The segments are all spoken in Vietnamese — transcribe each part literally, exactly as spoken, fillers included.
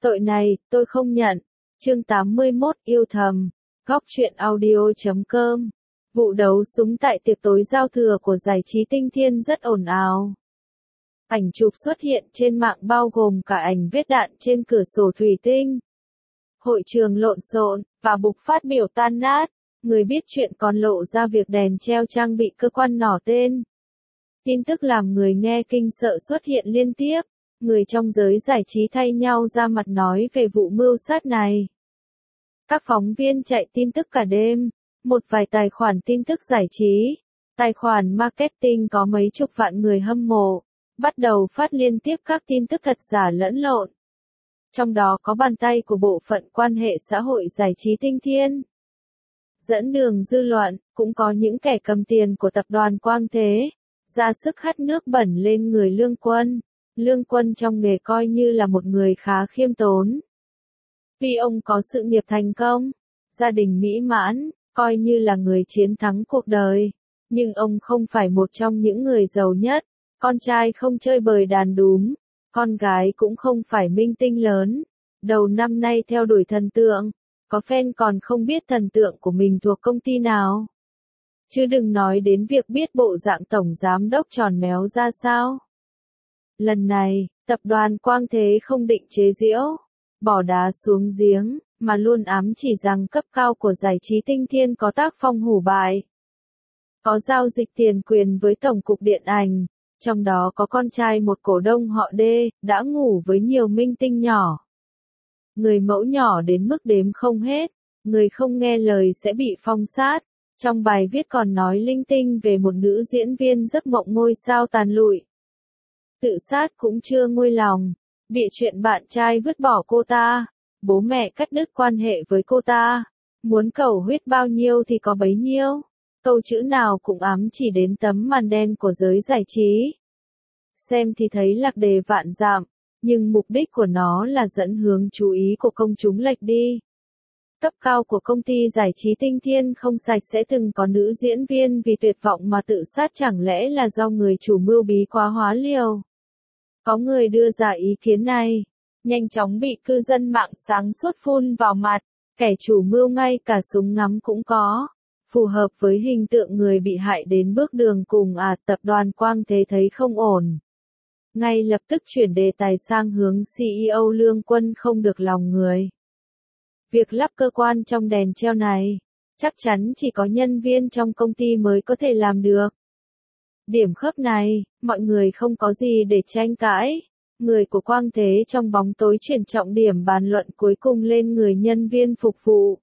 Tội này, tôi không nhận. Chương tám mươi mốt yêu thầm. Góc truyện audio chấm com. Vụ đấu súng tại tiệc tối giao thừa của giải trí Tinh Thiên rất ồn ào. Ảnh chụp xuất hiện trên mạng bao gồm cả ảnh vết đạn trên cửa sổ thủy tinh. Hội trường lộn xộn, và bục phát biểu tan nát. Người biết chuyện còn lộ ra việc đèn treo trang bị cơ quan nỏ tên. Tin tức làm người nghe kinh sợ xuất hiện liên tiếp. Người trong giới giải trí thay nhau ra mặt nói về vụ mưu sát này. Các phóng viên chạy tin tức cả đêm. Một vài tài khoản tin tức giải trí, tài khoản marketing có mấy chục vạn người hâm mộ, bắt đầu phát liên tiếp các tin tức thật giả lẫn lộn. Trong đó có bàn tay của bộ phận quan hệ xã hội giải trí Tinh Thiên. Dẫn đường dư luận, cũng có những kẻ cầm tiền của tập đoàn Quang Thế, ra sức hắt nước bẩn lên người Lương Quân. Lương Quân trong nghề coi như là một người khá khiêm tốn. Vì ông có sự nghiệp thành công, gia đình mỹ mãn, coi như là người chiến thắng cuộc đời. Nhưng ông không phải một trong những người giàu nhất, con trai không chơi bời đàn đúm, con gái cũng không phải minh tinh lớn. Đầu năm nay theo đuổi thần tượng, có fan còn không biết thần tượng của mình thuộc công ty nào. Chứ đừng nói đến việc biết bộ dạng tổng giám đốc tròn méo ra sao. Lần này, tập đoàn Quang Thế không định chế giễu, bỏ đá xuống giếng, mà luôn ám chỉ rằng cấp cao của giải trí Tinh Thiên có tác phong hủ bại. Có giao dịch tiền quyền với Tổng cục Điện ảnh, trong đó có con trai một cổ đông họ D, đã ngủ với nhiều minh tinh nhỏ. Người mẫu nhỏ đến mức đếm không hết, người không nghe lời sẽ bị phong sát. Trong bài viết còn nói linh tinh về một nữ diễn viên giấc mộng ngôi sao tàn lụi. Tự sát cũng chưa nguôi lòng, bị chuyện bạn trai vứt bỏ cô ta. Bố mẹ cắt đứt quan hệ với cô ta. Muốn cầu huyết bao nhiêu thì có bấy nhiêu. Câu chữ nào cũng ám chỉ đến tấm màn đen của giới giải trí. Xem thì thấy lạc đề vạn dặm, nhưng mục đích của nó là dẫn hướng chú ý của công chúng lệch đi. Cấp cao của công ty giải trí Tinh Thiên không sạch sẽ từng có nữ diễn viên vì tuyệt vọng mà tự sát, chẳng lẽ là do người chủ mưu bí quá hóa liều. Có người đưa ra ý kiến này, nhanh chóng bị cư dân mạng sáng suốt phun vào mặt, kẻ chủ mưu ngay cả súng ngắm cũng có. Phù hợp với hình tượng người bị hại đến bước đường cùng à, tập đoàn Quang Thế thấy không ổn. Ngay lập tức chuyển đề tài sang hướng xê e ô Lương Quân không được lòng người. Việc lắp cơ quan trong đèn treo này, chắc chắn chỉ có nhân viên trong công ty mới có thể làm được. Điểm khớp này, mọi người không có gì để tranh cãi. Người của Quang Thế trong bóng tối chuyển trọng điểm bàn luận cuối cùng lên người nhân viên phục vụ.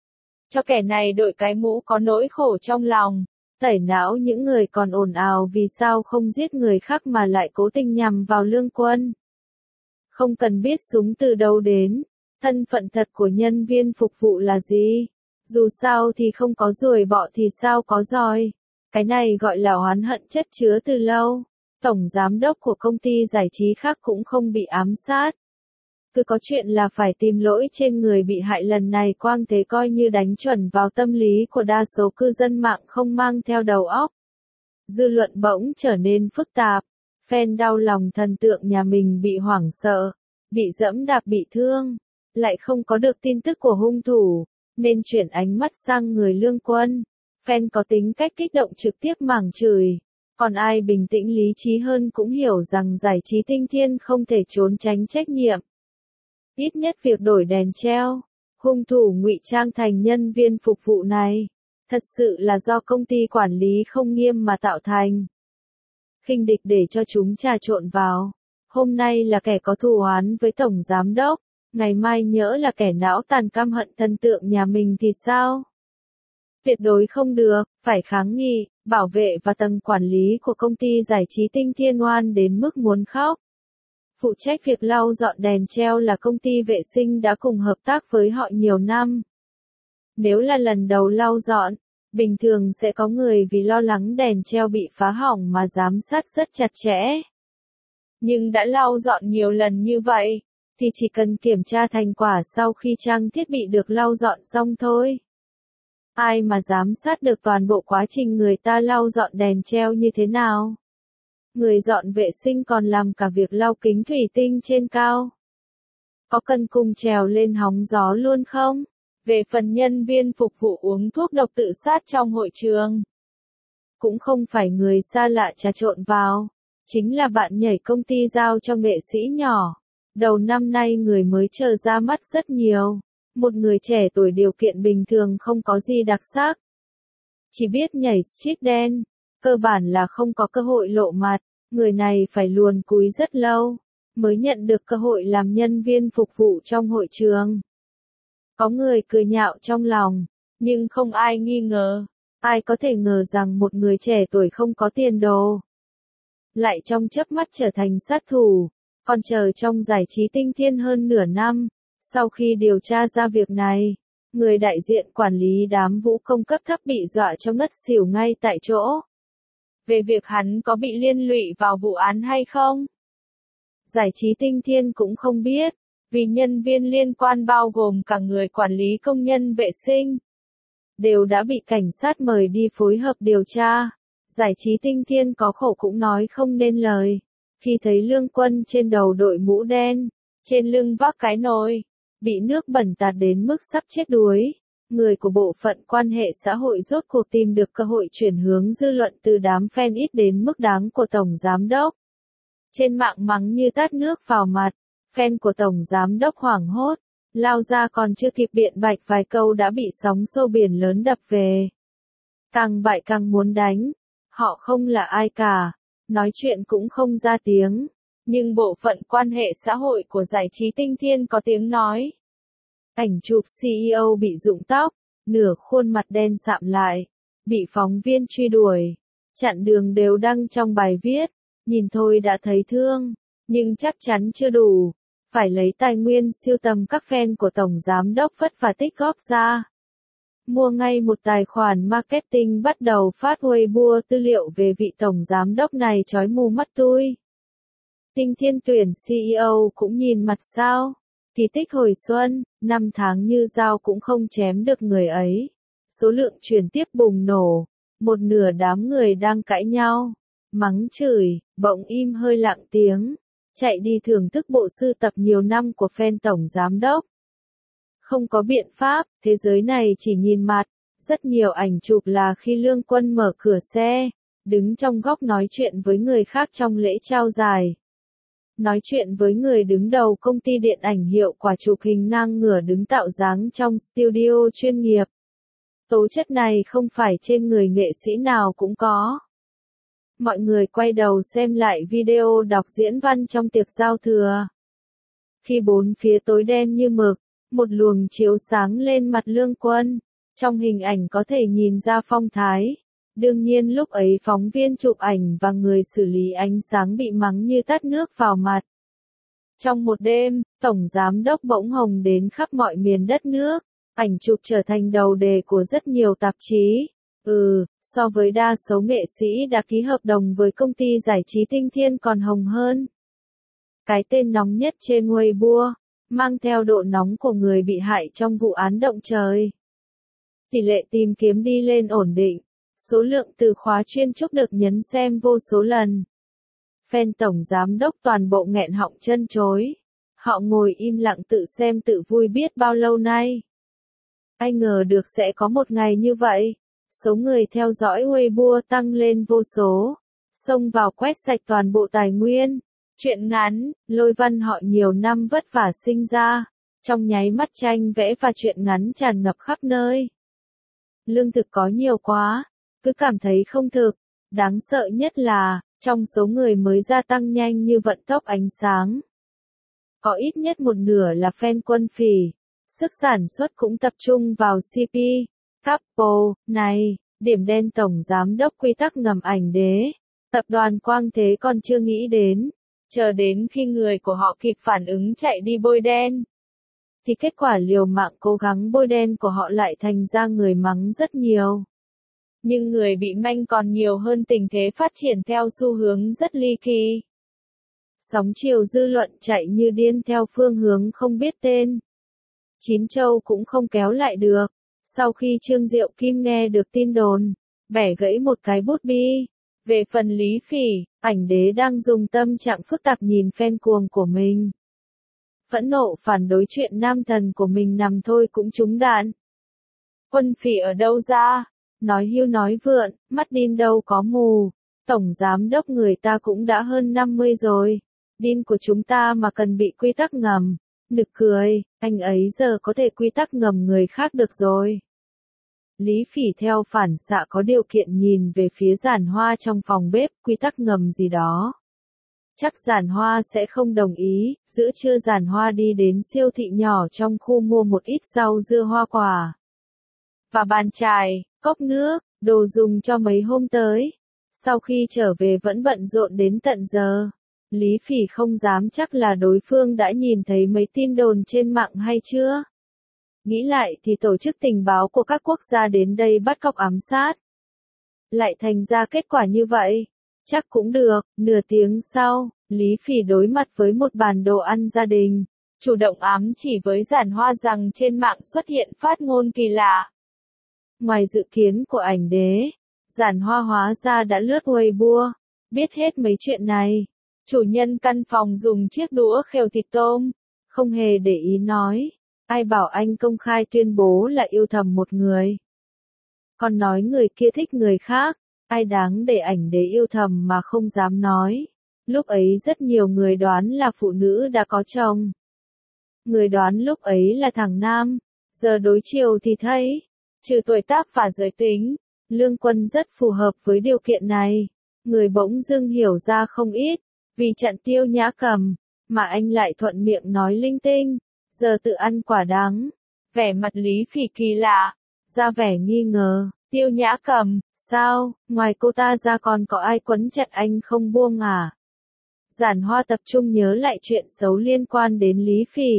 Cho kẻ này đội cái mũ có nỗi khổ trong lòng, tẩy não những người còn ồn ào vì sao không giết người khác mà lại cố tình nhằm vào Lương Quân. Không cần biết súng từ đâu đến, thân phận thật của nhân viên phục vụ là gì. Dù sao thì không có ruồi bọ thì sao có giòi. Cái này gọi là oán hận chất chứa từ lâu. Tổng giám đốc của công ty giải trí khác cũng không bị ám sát. Cứ có chuyện là phải tìm lỗi trên người bị hại, lần này Quang Thế coi như đánh chuẩn vào tâm lý của đa số cư dân mạng không mang theo đầu óc. Dư luận bỗng trở nên phức tạp. Fan đau lòng thần tượng nhà mình bị hoảng sợ, bị dẫm đạp bị thương, lại không có được tin tức của hung thủ, nên chuyển ánh mắt sang người Lương Quân. Fan có tính cách kích động trực tiếp mảng chửi. Còn ai bình tĩnh lý trí hơn cũng hiểu rằng giải trí Tinh Thiên không thể trốn tránh trách nhiệm. Ít nhất việc đổi đèn treo, hung thủ ngụy trang thành nhân viên phục vụ này, thật sự là do công ty quản lý không nghiêm mà tạo thành. Khinh địch để cho chúng trà trộn vào. Hôm nay là kẻ có thù oán với tổng giám đốc, ngày mai nhỡ là kẻ não tàn căm hận thần tượng nhà mình thì sao? Tuyệt đối không được, phải kháng nghị, bảo vệ và tầng quản lý của công ty giải trí Tinh Thiên oan đến mức muốn khóc. Phụ trách việc lau dọn đèn treo là công ty vệ sinh đã cùng hợp tác với họ nhiều năm. Nếu là lần đầu lau dọn, bình thường sẽ có người vì lo lắng đèn treo bị phá hỏng mà giám sát rất chặt chẽ. Nhưng đã lau dọn nhiều lần như vậy, thì chỉ cần kiểm tra thành quả sau khi trang thiết bị được lau dọn xong thôi. Ai mà giám sát được toàn bộ quá trình người ta lau dọn đèn treo như thế nào? Người dọn vệ sinh còn làm cả việc lau kính thủy tinh trên cao. Có cần cùng trèo lên hóng gió luôn không? Về phần nhân viên phục vụ uống thuốc độc tự sát trong hội trường, cũng không phải người xa lạ trà trộn vào, chính là bạn nhảy công ty giao cho nghệ sĩ nhỏ. Đầu năm nay người mới chờ ra mắt rất nhiều, một người trẻ tuổi điều kiện bình thường không có gì đặc sắc. Chỉ biết nhảy street dance, cơ bản là không có cơ hội lộ mặt, người này phải luồn cúi rất lâu, mới nhận được cơ hội làm nhân viên phục vụ trong hội trường. Có người cười nhạo trong lòng, nhưng không ai nghi ngờ, ai có thể ngờ rằng một người trẻ tuổi không có tiền đồ, lại trong chớp mắt trở thành sát thủ, còn chờ trong giải trí tinh thiên hơn nửa năm. Sau khi điều tra ra việc này, người đại diện quản lý đám vũ công cấp thấp bị dọa cho ngất xỉu ngay tại chỗ. Về việc hắn có bị liên lụy vào vụ án hay không, giải trí tinh thiên cũng không biết, vì nhân viên liên quan bao gồm cả người quản lý công nhân vệ sinh, đều đã bị cảnh sát mời đi phối hợp điều tra. Giải trí tinh thiên có khổ cũng nói không nên lời, khi thấy Lương Quân trên đầu đội mũ đen, trên lưng vác cái nồi, bị nước bẩn tạt đến mức sắp chết đuối, người của bộ phận quan hệ xã hội rốt cuộc tìm được cơ hội chuyển hướng dư luận từ đám fan ít đến mức đáng của Tổng Giám Đốc. Trên mạng mắng như tát nước vào mặt, fan của Tổng Giám Đốc hoảng hốt, lao ra còn chưa kịp biện bạch vài câu đã bị sóng xô biển lớn đập về. Càng bại càng muốn đánh, họ không là ai cả, nói chuyện cũng không ra tiếng, nhưng bộ phận quan hệ xã hội của giải trí tinh thiên có tiếng nói. Ảnh chụp xê e ô bị rụng tóc, nửa khuôn mặt đen sạm lại, bị phóng viên truy đuổi, chặn đường đều đăng trong bài viết, nhìn thôi đã thấy thương, nhưng chắc chắn chưa đủ, phải lấy tài nguyên siêu tầm các fan của Tổng Giám Đốc vất vả tích góp ra. Mua ngay một tài khoản marketing bắt đầu phát Weibo tư liệu về vị Tổng Giám Đốc này chói mù mắt tui. Tinh thiên tuyển xê e ô cũng nhìn mặt sao, kỳ tích hồi xuân, năm tháng như dao cũng không chém được người ấy. Số lượng truyền tiếp bùng nổ, một nửa đám người đang cãi nhau, mắng chửi, bỗng im hơi lặng tiếng, chạy đi thưởng thức bộ sưu tập nhiều năm của fan Tổng Giám Đốc. Không có biện pháp, thế giới này chỉ nhìn mặt, rất nhiều ảnh chụp là khi Lương Quân mở cửa xe, đứng trong góc nói chuyện với người khác trong lễ trao giải. Nói chuyện với người đứng đầu công ty điện ảnh hiệu quả chụp hình ngang ngửa đứng tạo dáng trong studio chuyên nghiệp. Tố chất này không phải trên người nghệ sĩ nào cũng có. Mọi người quay đầu xem lại video đọc diễn văn trong tiệc giao thừa. Khi bốn phía tối đen như mực, một luồng chiếu sáng lên mặt Lương Quân, trong hình ảnh có thể nhìn ra phong thái. Đương nhiên lúc ấy phóng viên chụp ảnh và người xử lý ánh sáng bị mắng như tát nước vào mặt. Trong một đêm, Tổng Giám Đốc bỗng hồng đến khắp mọi miền đất nước, ảnh chụp trở thành đầu đề của rất nhiều tạp chí. Ừ, so với đa số nghệ sĩ đã ký hợp đồng với công ty giải trí tinh thiên còn hồng hơn. Cái tên nóng nhất trên Weibo, mang theo độ nóng của người bị hại trong vụ án động trời. Tỷ lệ tìm kiếm đi lên ổn định, số lượng từ khóa chuyên trúc được nhấn xem vô số lần. Fan Tổng Giám Đốc toàn bộ nghẹn họng chân chối. Họ ngồi im lặng tự xem tự vui biết bao lâu nay. Ai ngờ được sẽ có một ngày như vậy. Số người theo dõi Weibo tăng lên vô số. Xông vào quét sạch toàn bộ tài nguyên. Truyện ngắn, lôi văn họ nhiều năm vất vả sinh ra. Trong nháy mắt tranh vẽ và truyện ngắn tràn ngập khắp nơi. Lương thực có nhiều quá, cứ cảm thấy không thực. Đáng sợ nhất là, trong số người mới gia tăng nhanh như vận tốc ánh sáng, có ít nhất một nửa là fan Quân Phỉ. Sức sản xuất cũng tập trung vào xê pê, couple, này, điểm đen Tổng Giám Đốc quy tắc ngầm ảnh đế. Tập đoàn Quang Thế còn chưa nghĩ đến, chờ đến khi người của họ kịp phản ứng chạy đi bôi đen. Thì kết quả liều mạng cố gắng bôi đen của họ lại thành ra người mắng rất nhiều. Nhưng người bị manh còn nhiều hơn tình thế phát triển theo xu hướng rất ly kỳ. Sóng chiều dư luận chạy như điên theo phương hướng không biết tên. Chín châu cũng không kéo lại được. Sau khi Trương Diệu Kim nghe được tin đồn, bẻ gãy một cái bút bi. Về phần Lý Phỉ, ảnh đế đang dùng tâm trạng phức tạp nhìn fan cuồng của mình. phẫn nộ phản đối chuyện nam thần của mình nằm thôi cũng trúng đạn. Quân phỉ ở đâu ra? Nói hưu nói vượn, mắt đin đâu có mù. Tổng giám đốc người ta cũng đã hơn năm mươi rồi. Đin của chúng ta mà cần bị quy tắc ngầm. Nực cười, anh ấy giờ có thể quy tắc ngầm người khác được rồi. Lý Phỉ theo phản xạ có điều kiện nhìn về phía Giản Hoa trong phòng bếp, quy tắc ngầm gì đó. Chắc Giản Hoa sẽ không đồng ý, giữa trưa Giản Hoa đi đến siêu thị nhỏ trong khu mua một ít rau dưa hoa quả. Và bàn chải, cốc nước, đồ dùng cho mấy hôm tới. Sau khi trở về vẫn bận rộn đến tận giờ. Lý Phỉ không dám chắc là đối phương đã nhìn thấy mấy tin đồn trên mạng hay chưa. Nghĩ lại thì tổ chức tình báo của các quốc gia đến đây bắt cóc ám sát. Lại thành ra kết quả như vậy. Chắc cũng được, nửa tiếng sau, Lý Phỉ đối mặt với một bàn đồ ăn gia đình. Chủ động ám chỉ với Giản Hoa rằng trên mạng xuất hiện phát ngôn kỳ lạ. Ngoài dự kiến của ảnh đế, Giản Hoa hóa ra đã lướt Weibo, biết hết mấy chuyện này. Chủ nhân căn phòng dùng chiếc đũa khều thịt tôm, không hề để ý nói. Ai bảo anh công khai tuyên bố là yêu thầm một người. Còn nói người kia thích người khác, ai đáng để ảnh đế yêu thầm mà không dám nói. Lúc ấy rất nhiều người đoán là phụ nữ đã có chồng. Người đoán lúc ấy là thằng nam, giờ đối chiều thì thấy, trừ tuổi tác và giới tính, Lương Quân rất phù hợp với điều kiện này. Người bỗng dưng hiểu ra không ít, vì chặn Tiêu Nhã Cầm, mà anh lại thuận miệng nói linh tinh, giờ tự ăn quả đắng. Vẻ mặt Lý Phỉ kỳ lạ, ra vẻ nghi ngờ, Tiêu Nhã Cầm, sao, ngoài cô ta ra còn có ai quấn chặt anh không buông à? Giản Hoa tập trung nhớ lại chuyện xấu liên quan đến Lý Phỉ.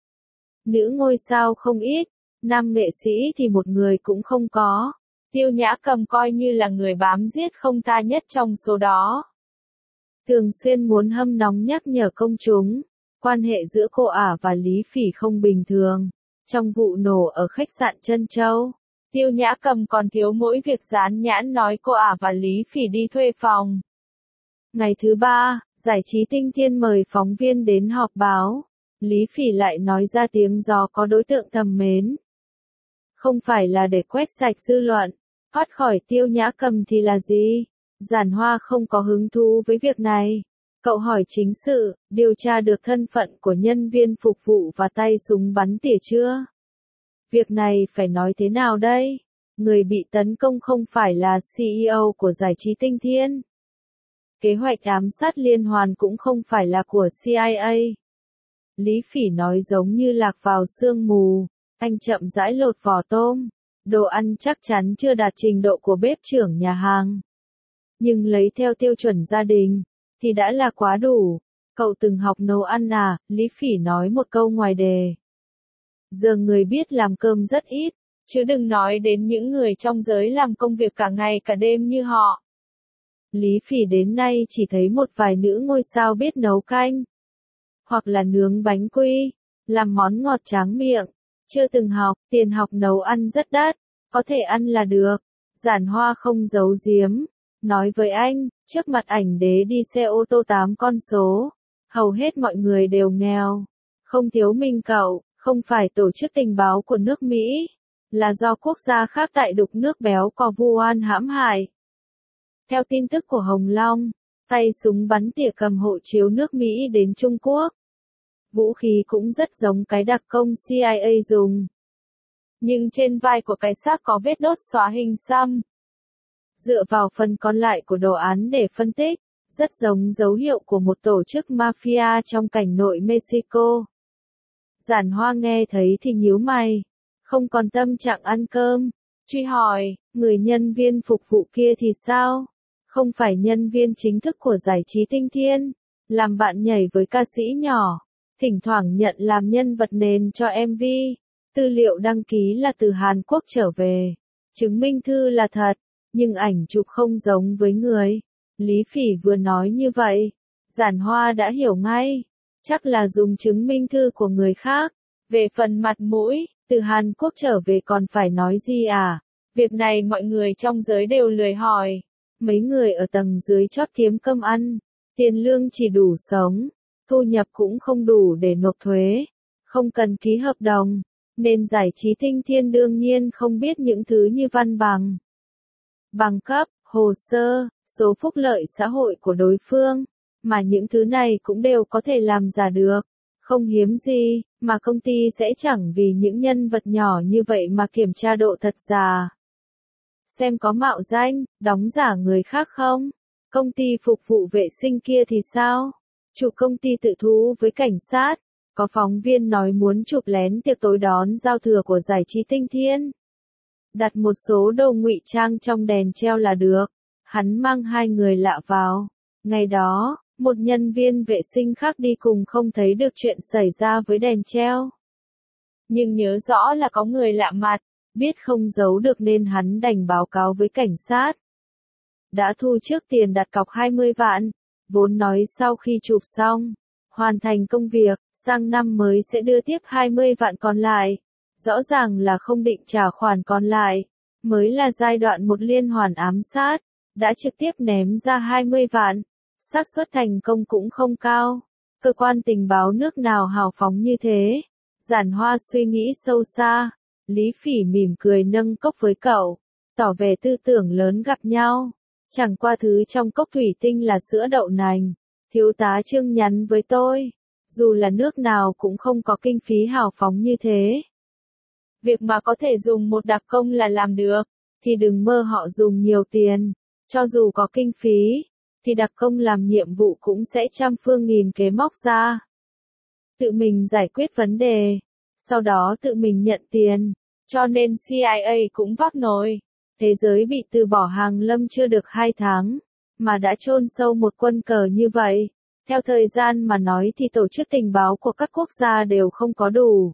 Nữ ngôi sao không ít, nam nghệ sĩ thì một người cũng không có. Tiêu Nhã Cầm coi như là người bám giết không tha nhất trong số đó. Thường xuyên muốn hâm nóng nhắc nhở công chúng, quan hệ giữa cô ả và Lý Phỉ không bình thường. Trong vụ nổ ở khách sạn Trân Châu, Tiêu Nhã Cầm còn thiếu mỗi việc dán nhãn nói cô ả và Lý Phỉ đi thuê phòng. Ngày thứ ba, Giải trí Tinh Thiên mời phóng viên đến họp báo. Lý Phỉ lại nói ra tiếng gió có đối tượng thầm mến. Không phải là để quét sạch dư luận, thoát khỏi Tiêu Nhã Cầm thì là gì? Giản Hoa không có hứng thú với việc này. Cậu hỏi chính sự, điều tra được thân phận của nhân viên phục vụ và tay súng bắn tỉa chưa? Việc này phải nói thế nào đây? Người bị tấn công không phải là xê e ô của Giải trí Tinh Thiên. Kế hoạch ám sát liên hoàn cũng không phải là của xê i a. Lý Phỉ nói giống như lạc vào sương mù. Anh chậm rãi lột vỏ tôm. Đồ ăn chắc chắn chưa đạt trình độ của bếp trưởng nhà hàng. Nhưng lấy theo tiêu chuẩn gia đình, thì đã là quá đủ. Cậu từng học nấu ăn à? Lý Phỉ nói một câu ngoài đề. Giờ người biết làm cơm rất ít, chứ đừng nói đến những người trong giới làm công việc cả ngày cả đêm như họ. Lý Phỉ đến nay chỉ thấy một vài nữ ngôi sao biết nấu canh, hoặc là nướng bánh quy, làm món ngọt tráng miệng. Chưa từng học, tiền học nấu ăn rất đắt, có thể ăn là được. Giản Hoa không giấu giếm, nói với anh, trước mặt ảnh đế đi xe ô tô tám con số, hầu hết mọi người đều nghèo, không thiếu mình cậu, không phải tổ chức tình báo của nước Mỹ, là do quốc gia khác tại đục nước béo cò vu oan hãm hại. Theo tin tức của Hồng Long, tay súng bắn tỉa cầm hộ chiếu nước Mỹ đến Trung Quốc. Vũ khí cũng rất giống cái đặc công xê i a dùng. Nhưng trên vai của cái xác có vết đốt xóa hình xăm. Dựa vào phần còn lại của đồ án để phân tích, rất giống dấu hiệu của một tổ chức mafia trong cảnh nội Mexico. Giản Hoa nghe thấy thì nhíu mày, không còn tâm trạng ăn cơm, truy hỏi, người nhân viên phục vụ kia thì sao? Không phải nhân viên chính thức của Giải trí Tinh Thiên, làm bạn nhảy với ca sĩ nhỏ, thỉnh thoảng nhận làm nhân vật nền cho em vê, tư liệu đăng ký là từ Hàn Quốc trở về, chứng minh thư là thật, nhưng ảnh chụp không giống với người. Lý Phỉ vừa nói như vậy, Giản Hoa đã hiểu ngay, chắc là dùng chứng minh thư của người khác. Về phần mặt mũi, từ Hàn Quốc trở về còn phải nói gì à? Việc này mọi người trong giới đều lười hỏi. Mấy người ở tầng dưới chót kiếm cơm ăn, tiền lương chỉ đủ sống. thu nhập cũng không đủ để nộp thuế, không cần ký hợp đồng, nên Giải trí Tinh Thiên đương nhiên không biết những thứ như văn bằng, bằng cấp, hồ sơ, số phúc lợi xã hội của đối phương, mà những thứ này cũng đều có thể làm giả được. Không hiếm gì, mà công ty sẽ chẳng vì những nhân vật nhỏ như vậy mà kiểm tra độ thật giả. Xem có mạo danh, đóng giả người khác không? Công ty phục vụ vệ sinh kia thì sao? Chủ công ty tự thú với cảnh sát. Có phóng viên nói muốn chụp lén tiệc tối đón giao thừa của Giải trí Tinh Thiên. Đặt một số đồ ngụy trang trong đèn treo là được. Hắn mang hai người lạ vào. Ngày đó, một nhân viên vệ sinh khác đi cùng không thấy được chuyện xảy ra với đèn treo. Nhưng nhớ rõ là có người lạ mặt, biết không giấu được nên hắn đành báo cáo với cảnh sát. Đã thu trước tiền đặt cọc hai mươi vạn, vốn nói sau khi chụp xong, hoàn thành công việc, sang năm mới sẽ đưa tiếp hai mươi vạn còn lại. Rõ ràng là không định trả khoản còn lại, mới là giai đoạn một liên hoàn ám sát, đã trực tiếp ném ra hai mươi vạn. Xác suất thành công cũng không cao. Cơ quan tình báo nước nào hào phóng như thế? Giản Hoa suy nghĩ sâu xa. Lý Phỉ mỉm cười nâng cốc với cậu, tỏ vẻ tư tưởng lớn gặp nhau. Chẳng qua thứ trong cốc thủy tinh là sữa đậu nành. Thiếu tá Trương nhắn với tôi, dù là nước nào cũng không có kinh phí hào phóng như thế. Việc mà có thể dùng một đặc công là làm được, thì đừng mơ họ dùng nhiều tiền. Cho dù có kinh phí, thì đặc công làm nhiệm vụ cũng sẽ trăm phương nghìn kế móc ra. Tự mình giải quyết vấn đề, sau đó tự mình nhận tiền, cho nên xê i a cũng vác nồi. Thế giới bị từ bỏ hàng lâm chưa được hai tháng, mà đã chôn sâu một quân cờ như vậy. Theo thời gian mà nói thì tổ chức tình báo của các quốc gia đều không có đủ.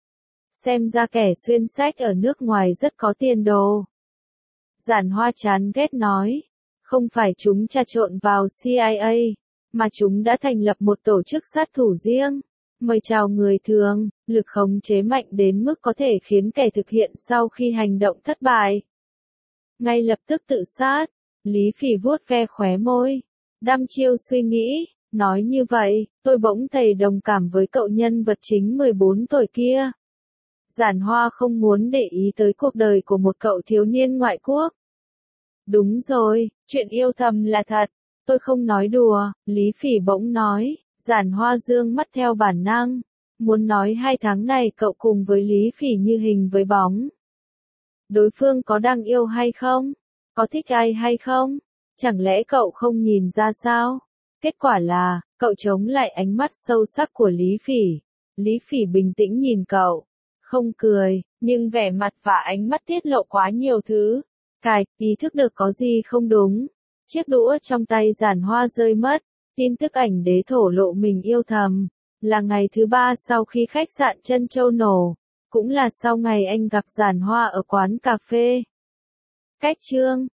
Xem ra kẻ xuyên sách ở nước ngoài rất có tiền đồ. Giản Hoa chán ghét nói. Không phải chúng trà trộn vào xê i a, mà chúng đã thành lập một tổ chức sát thủ riêng, mời chào người thường, lực khống chế mạnh đến mức có thể khiến kẻ thực hiện sau khi hành động thất bại ngay lập tức tự sát. Lý Phỉ vuốt ve khóe môi, đăm chiêu suy nghĩ, nói như vậy, tôi bỗng thấy đồng cảm với cậu nhân vật chính mười bốn tuổi kia. Giản Hoa không muốn để ý tới cuộc đời của một cậu thiếu niên ngoại quốc. Đúng rồi, chuyện yêu thầm là thật, tôi không nói đùa, Lý Phỉ bỗng nói. Giản Hoa dương mắt theo bản năng, muốn nói hai tháng này cậu cùng với Lý Phỉ như hình với bóng. Đối phương có đang yêu hay không? Có thích ai hay không? Chẳng lẽ cậu không nhìn ra sao? Kết quả là, cậu chống lại ánh mắt sâu sắc của Lý Phỉ. Lý Phỉ bình tĩnh nhìn cậu, không cười, nhưng vẻ mặt và ánh mắt tiết lộ quá nhiều thứ. Cài, ý thức được có gì không đúng. Chiếc đũa trong tay Giản Hoa rơi mất. Tin tức ảnh đế thổ lộ mình yêu thầm. Là ngày thứ ba sau khi khách sạn Trân Châu nổ. Cũng là sau ngày anh gặp Giản Hoa ở quán cà phê. Cách chương